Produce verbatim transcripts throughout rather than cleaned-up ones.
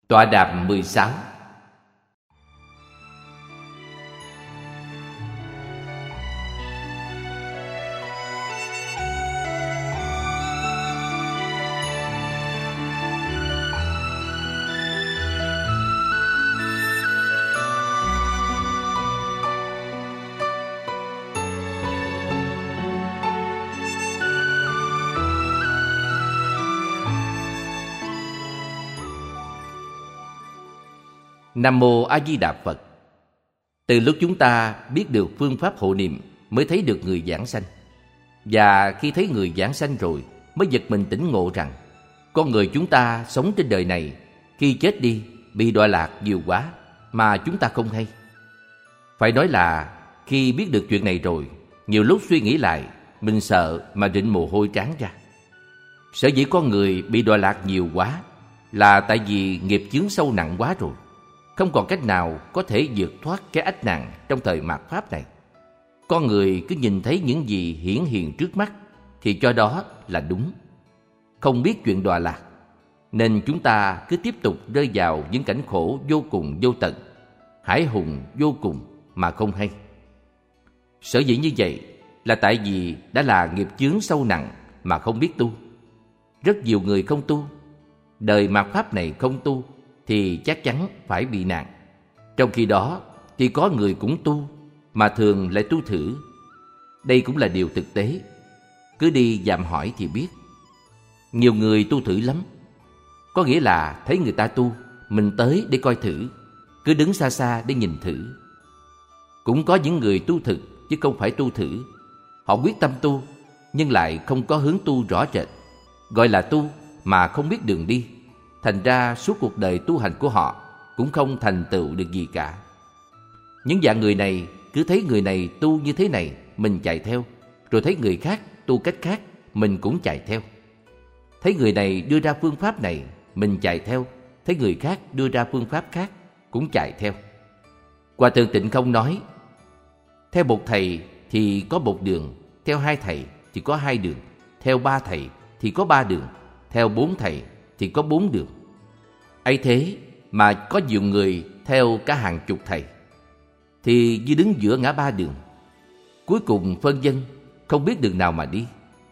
Tọa đàm mười sáu. Nam Mô A Di Đà Phật. Từ lúc chúng ta biết được phương pháp hộ niệm mới thấy được người giảng sanh. Và khi thấy người giảng sanh rồi mới giật mình tỉnh ngộ rằng con người chúng ta sống trên đời này, khi chết đi bị đọa lạc nhiều quá mà chúng ta không hay. Phải nói là khi biết được chuyện này rồi, nhiều lúc suy nghĩ lại, mình sợ mà rịn mồ hôi trán ra. Sở dĩ con người bị đọa lạc nhiều quá là tại vì nghiệp chướng sâu nặng quá rồi, không còn cách nào có thể vượt thoát cái ách nạn trong thời mạt Pháp này. Con người cứ nhìn thấy những gì hiển hiện trước mắt thì cho đó là đúng, không biết chuyện đọa lạc, nên chúng ta cứ tiếp tục rơi vào những cảnh khổ vô cùng vô tận, hải hùng vô cùng mà không hay. Sở dĩ như vậy là tại vì đã là nghiệp chướng sâu nặng mà không biết tu. Rất nhiều người không tu, đời mạt Pháp này không tu thì chắc chắn phải bị nạn. Trong khi đó thì có người cũng tu mà thường lại tu thử. Đây cũng là điều thực tế. Cứ đi dạm hỏi thì biết. Nhiều người tu thử lắm. Có nghĩa là thấy người ta tu, mình tới để coi thử, cứ đứng xa xa để nhìn thử. Cũng có những người tu thực chứ không phải tu thử. Họ quyết tâm tu nhưng lại không có hướng tu rõ rệt, gọi là tu mà không biết đường đi. Thành ra suốt cuộc đời tu hành của họ cũng không thành tựu được gì cả. Những dạng người này cứ thấy người này tu như thế này mình chạy theo, rồi thấy người khác tu cách khác mình cũng chạy theo. Thấy người này đưa ra phương pháp này mình chạy theo, thấy người khác đưa ra phương pháp khác cũng chạy theo. Hòa Thượng Tịnh Không nói, theo một thầy thì có một đường, theo hai thầy thì có hai đường, theo ba thầy thì có ba đường, theo bốn thầy thì có bốn đường. ấy thế mà có nhiều người theo cả hàng chục thầy, thì như đứng giữa ngã ba đường, cuối cùng phân vân không biết đường nào mà đi.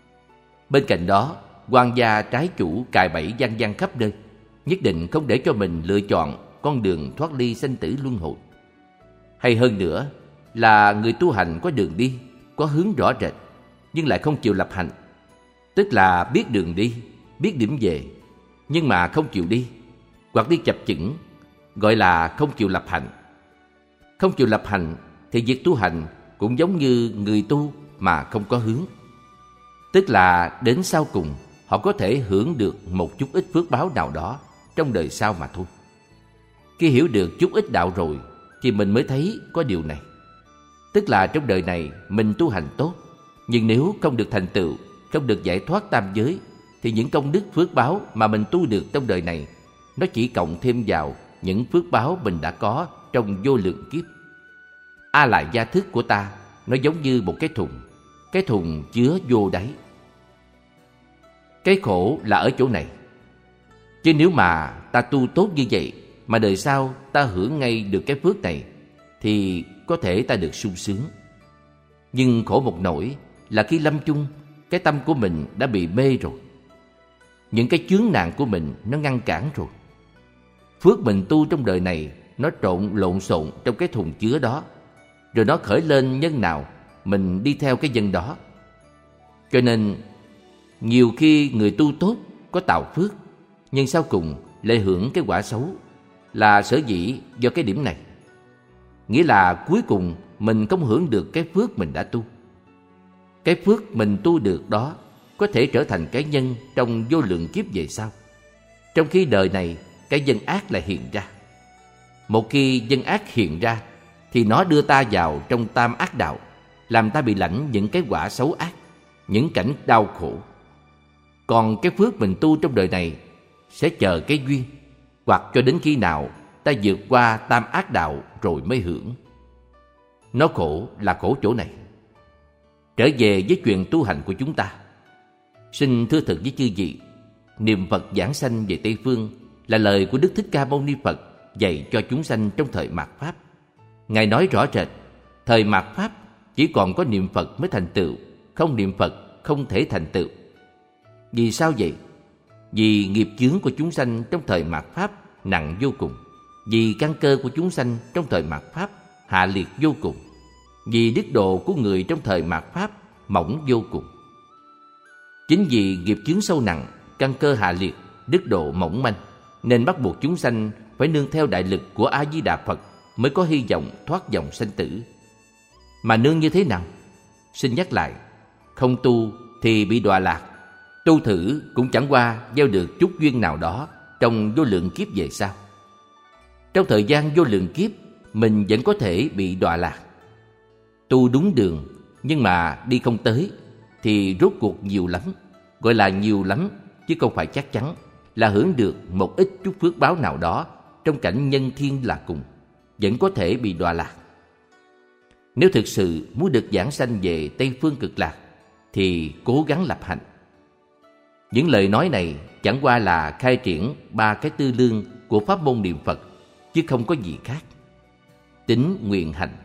Bên cạnh đó, quan gia trái chủ cài bẫy văng văng khắp nơi, nhất định không để cho mình lựa chọn con đường thoát ly sanh tử luân hồi. Hay hơn nữa là người tu hành có đường đi, có hướng rõ rệt, nhưng lại không chịu lập hành. Tức là biết đường đi, biết điểm về, nhưng mà không chịu đi, hoặc đi chập chững, gọi là không chịu lập hành. Không chịu lập hành thì việc tu hành cũng giống như người tu mà không có hướng. Tức là đến sau cùng họ có thể hưởng được một chút ít phước báo nào đó trong đời sau mà thôi. Khi hiểu được chút ít đạo rồi thì mình mới thấy có điều này. Tức là trong đời này mình tu hành tốt, nhưng nếu không được thành tựu, không được giải thoát tam giới, thì những công đức phước báo mà mình tu được trong đời này, nó chỉ cộng thêm vào những phước báo mình đã có trong vô lượng kiếp. A Lại gia thức của ta nó giống như một cái thùng, cái thùng chứa vô đáy. Cái khổ là ở chỗ này. Chứ nếu mà ta tu tốt như vậy mà đời sau ta hưởng ngay được cái phước này thì có thể ta được sung sướng. Nhưng khổ một nỗi là khi lâm chung, cái tâm của mình đã bị mê rồi. Những cái chướng nạn của mình nó ngăn cản rồi. Phước mình tu trong đời này nó trộn lộn xộn trong cái thùng chứa đó, rồi nó khởi lên nhân nào mình đi theo cái nhân đó. Cho nên nhiều khi người tu tốt có tạo phước, nhưng sau cùng lại hưởng cái quả xấu, là sở dĩ do cái điểm này. Nghĩa là cuối cùng mình không hưởng được cái phước mình đã tu. Cái phước mình tu được đó có thể trở thành cái nhân trong vô lượng kiếp về sau. Trong khi đời này cái nhân ác lại hiện ra. Một khi nhân ác hiện ra thì nó đưa ta vào trong tam ác đạo, làm ta bị lãnh những cái quả xấu ác, những cảnh đau khổ. Còn cái phước mình tu trong đời này sẽ chờ cái duyên, hoặc cho đến khi nào ta vượt qua tam ác đạo rồi mới hưởng. Nó khổ là khổ chỗ này. Trở về với chuyện tu hành của chúng ta, xin thưa thật với chư vị, niệm Phật giảng sanh về Tây Phương là lời của Đức Thích Ca Mâu Ni Phật dạy cho chúng sanh trong thời mạt Pháp. Ngài nói rõ rệt, thời mạt Pháp chỉ còn có niệm Phật mới thành tựu, không niệm Phật không thể thành tựu. Vì sao vậy? Vì nghiệp chướng của chúng sanh trong thời mạt Pháp nặng vô cùng. Vì căn cơ của chúng sanh trong thời mạt Pháp hạ liệt vô cùng. Vì đức độ của người trong thời mạt Pháp mỏng vô cùng. Chính vì nghiệp chướng sâu nặng, căn cơ hạ liệt, đức độ mỏng manh, nên bắt buộc chúng sanh phải nương theo đại lực của A Di Đà Phật mới có hy vọng thoát dòng sanh tử. Mà nương như thế nào? Xin nhắc lại, không tu thì bị đọa lạc, tu thử cũng chẳng qua gieo được chút duyên nào đó trong vô lượng kiếp về sau. Trong thời gian vô lượng kiếp, mình vẫn có thể bị đọa lạc. Tu đúng đường nhưng mà đi không tới thì rốt cuộc nhiều lắm, gọi là nhiều lắm chứ không phải chắc chắn là hưởng được một ít chút phước báo nào đó trong cảnh nhân thiên là cùng, vẫn có thể bị đọa lạc. Nếu thực sự muốn được giảng sanh về Tây Phương Cực Lạc thì cố gắng lập hạnh. Những lời nói này chẳng qua là khai triển ba cái tư lương của pháp môn niệm Phật, chứ không có gì khác. Tín, nguyện, hành.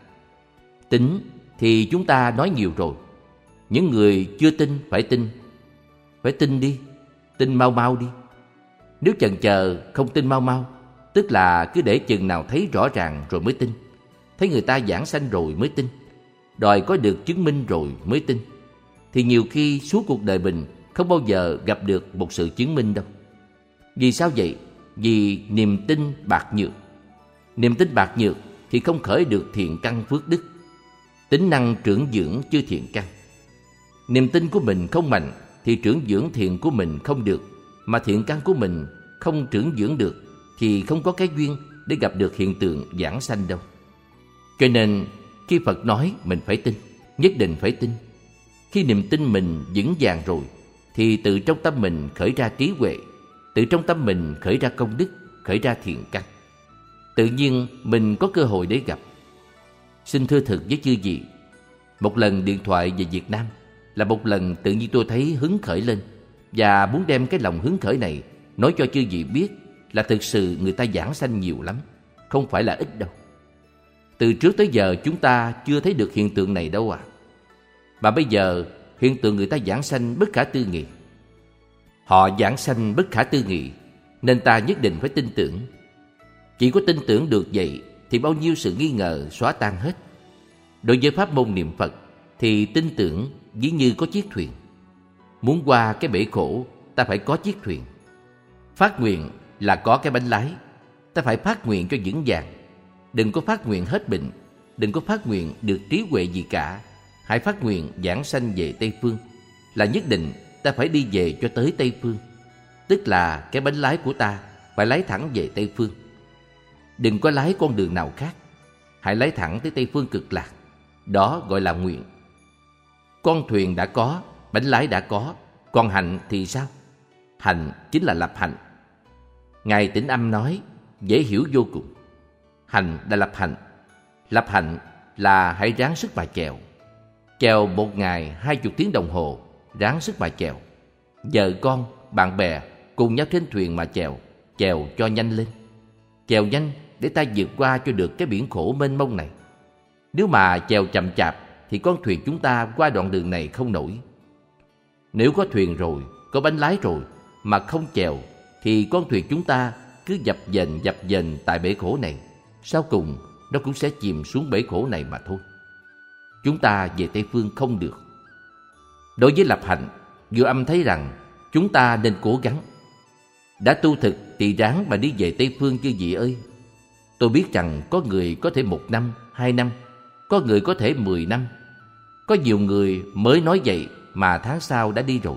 Tín thì chúng ta nói nhiều rồi. Những người chưa tin phải tin. Phải tin đi, tin mau mau đi. Nếu chần chờ không tin mau mau, tức là cứ để chừng nào thấy rõ ràng rồi mới tin. Thấy người ta giảng sanh rồi mới tin, đòi có được chứng minh rồi mới tin, thì nhiều khi suốt cuộc đời mình không bao giờ gặp được một sự chứng minh đâu. Vì sao vậy? Vì niềm tin bạc nhược. Niềm tin bạc nhược thì không khởi được thiện căn phước đức, tính năng trưởng dưỡng chư thiện căn. Niềm tin của mình không mạnh thì trưởng dưỡng thiện của mình không được, mà thiện căn của mình không trưởng dưỡng được thì không có cái duyên để gặp được hiện tượng giảng sanh đâu. Cho nên khi Phật nói mình phải tin, nhất định phải tin. Khi niềm tin mình vững vàng rồi thì từ trong tâm mình khởi ra trí huệ, từ trong tâm mình khởi ra công đức, khởi ra thiện căn. Tự nhiên mình có cơ hội để gặp. Xin thưa thực với chư vị, một lần điện thoại về Việt Nam là một lần tự nhiên tôi thấy hứng khởi lên, và muốn đem cái lòng hứng khởi này nói cho chư vị biết là thực sự người ta giảng sanh nhiều lắm, không phải là ít đâu. Từ trước tới giờ chúng ta chưa thấy được hiện tượng này đâu à. Mà bây giờ hiện tượng người ta giảng sanh bất khả tư nghị. Họ giảng sanh bất khả tư nghị nên ta nhất định phải tin tưởng. Chỉ có tin tưởng được vậy thì bao nhiêu sự nghi ngờ xóa tan hết. Đối với pháp môn niệm Phật thì tin tưởng ví như có chiếc thuyền. Muốn qua cái bể khổ ta phải có chiếc thuyền. Phát nguyện là có cái bánh lái. Ta phải phát nguyện cho vững vàng. Đừng có phát nguyện hết bệnh, đừng có phát nguyện được trí huệ gì cả. Hãy phát nguyện giảng sanh về Tây Phương, là nhất định ta phải đi về cho tới Tây Phương. Tức là cái bánh lái của ta phải lái thẳng về Tây Phương. Đừng có lái con đường nào khác. Hãy lái thẳng tới Tây Phương Cực Lạc. Đó gọi là nguyện. Con thuyền đã có, bánh lái đã có, còn hành thì sao? Hành chính là lập hạnh. Ngài Tĩnh Âm nói dễ hiểu vô cùng. Hành là lập hạnh. Lập hạnh là hãy ráng sức mà chèo. Chèo một ngày hai chục tiếng đồng hồ, ráng sức mà chèo. Vợ con, bạn bè cùng nhau trên thuyền mà chèo, chèo cho nhanh lên. Chèo nhanh để ta vượt qua cho được cái biển khổ mênh mông này. Nếu mà chèo chậm chạp thì con thuyền chúng ta qua đoạn đường này không nổi. Nếu có thuyền rồi, có bánh lái rồi mà không chèo thì con thuyền chúng ta cứ dập dềnh dập dềnh tại bể khổ này. Sau cùng nó cũng sẽ chìm xuống bể khổ này mà thôi. Chúng ta về Tây Phương không được. Đối với lập hạnh, Vua Âm thấy rằng chúng ta nên cố gắng. Đã tu thực thì ráng mà đi về Tây Phương chư vị ơi. Tôi biết rằng có người có thể một năm, hai năm, có người có thể mười năm. Có nhiều người mới nói vậy mà tháng sau đã đi rồi.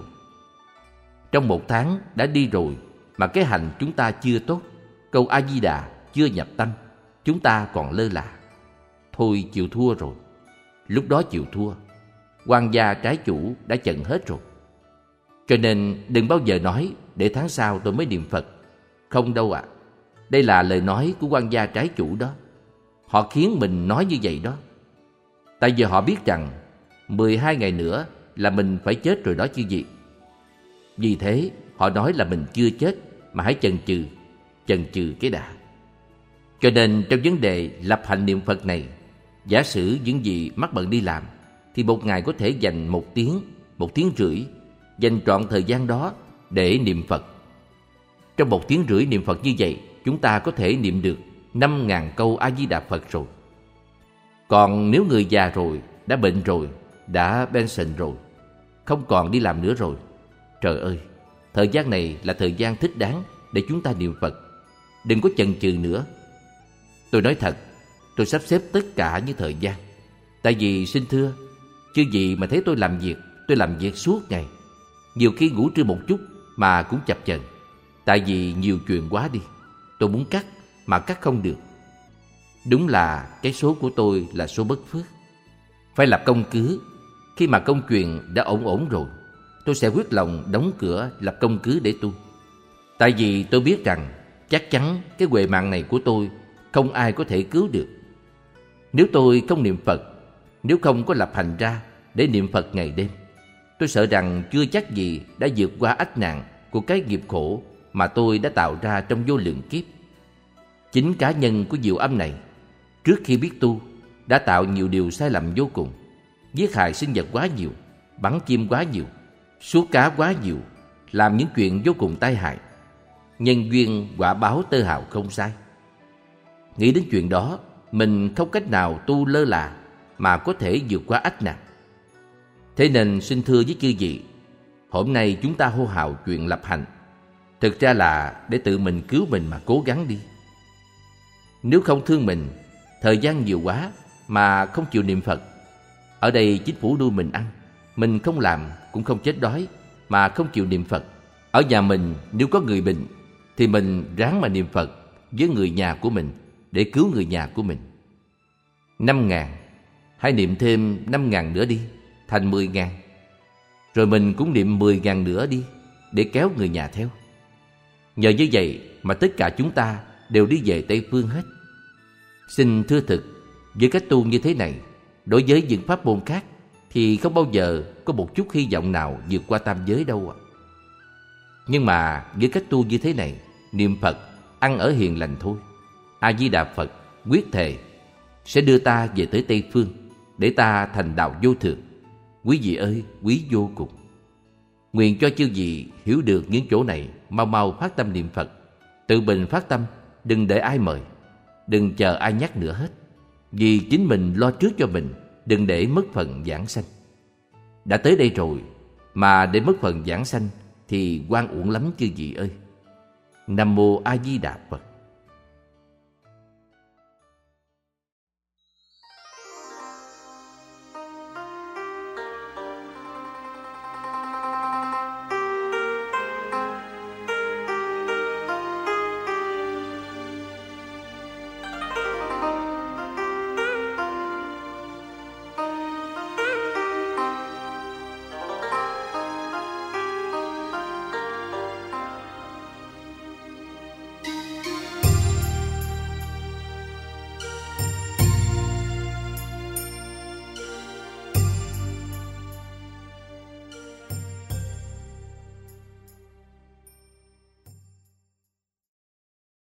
Trong một tháng đã đi rồi mà cái hành chúng ta chưa tốt, câu A Di Đà chưa nhập tâm, chúng ta còn lơ là. Thôi chịu thua rồi. Lúc đó chịu thua, quan gia trái chủ đã chận hết rồi. Cho nên đừng bao giờ nói để tháng sau tôi mới niệm Phật. Không đâu ạ. À. Đây là lời nói của quan gia trái chủ đó. Họ khiến mình nói như vậy đó. Tại vì họ biết rằng mười hai ngày nữa là mình phải chết rồi đó chứ gì. Vì thế họ nói là mình chưa chết mà hãy chần chừ. chần chừ cái đã. Cho nên trong vấn đề lập hạnh niệm Phật này, giả sử những gì mắc bận đi làm, thì một ngày có thể dành một tiếng, một tiếng rưỡi, dành trọn thời gian đó để niệm Phật. Trong một tiếng rưỡi niệm Phật như vậy, chúng ta có thể niệm được năm ngàn câu A-di-đà Phật rồi. Còn nếu người già rồi, đã bệnh rồi, đã pension rồi, không còn đi làm nữa rồi, trời ơi, thời gian này là thời gian thích đáng để chúng ta niệm Phật. Đừng có chần chừ nữa. Tôi nói thật, tôi sắp xếp tất cả những thời gian. Tại vì xin thưa, chứ gì mà thấy tôi làm việc, tôi làm việc suốt ngày. Nhiều khi ngủ trưa một chút mà cũng chập chờn. Tại vì nhiều chuyện quá đi. Tôi muốn cắt mà cắt không được. Đúng là cái số của tôi là số bất phước. Phải lập công cứ. Khi mà công chuyện đã ổn ổn rồi, tôi sẽ quyết lòng đóng cửa lập công cứ để tu. Tại vì tôi biết rằng chắc chắn cái huệ mạng này của tôi không ai có thể cứu được. Nếu tôi không niệm Phật, nếu không có lập hành ra để niệm Phật ngày đêm, tôi sợ rằng chưa chắc gì đã vượt qua ách nạn của cái nghiệp khổ mà tôi đã tạo ra trong vô lượng kiếp. Chính cá nhân của diệu âm này, trước khi biết tu, đã tạo nhiều điều sai lầm vô cùng. Giết hại sinh vật quá nhiều, bắn chim quá nhiều, suốt cá quá nhiều, làm những chuyện vô cùng tai hại. Nhân duyên quả báo tơ hào không sai. Nghĩ đến chuyện đó, mình không cách nào tu lơ là mà có thể vượt qua ách nạn. Thế nên xin thưa với chư vị, hôm nay chúng ta hô hào chuyện lập hạnh, thực ra là để tự mình cứu mình mà cố gắng đi. Nếu không thương mình, thời gian nhiều quá mà không chịu niệm Phật, ở đây chính phủ nuôi mình ăn, mình không làm cũng không chết đói mà không chịu niệm Phật. Ở nhà mình nếu có người bệnh thì mình ráng mà niệm Phật với người nhà của mình để cứu người nhà của mình. Năm ngàn, hãy niệm thêm năm ngàn nữa đi, thành mười ngàn. Rồi mình cũng niệm mười ngàn nữa đi để kéo người nhà theo. Nhờ như vậy mà tất cả chúng ta đều đi về Tây Phương hết. Xin thưa thực, với cách tu như thế này, đối với những pháp môn khác thì không bao giờ có một chút hy vọng nào vượt qua tam giới đâu ạ. Nhưng mà với cách tu như thế này, niệm Phật, ăn ở hiền lành thôi, A-di-đà Phật quyết thề sẽ đưa ta về tới Tây Phương để ta thành đạo vô thượng. Quý vị ơi, quý vô cùng. Nguyện cho chư vị hiểu được những chỗ này, mau mau phát tâm niệm Phật. Tự mình phát tâm, đừng để ai mời, đừng chờ ai nhắc nữa hết. Vì chính mình lo trước cho mình, đừng để mất phần vãng sanh. Đã tới đây rồi mà để mất phần vãng sanh thì oan uổng lắm chư vị ơi. Nam mô A Di Đà Phật.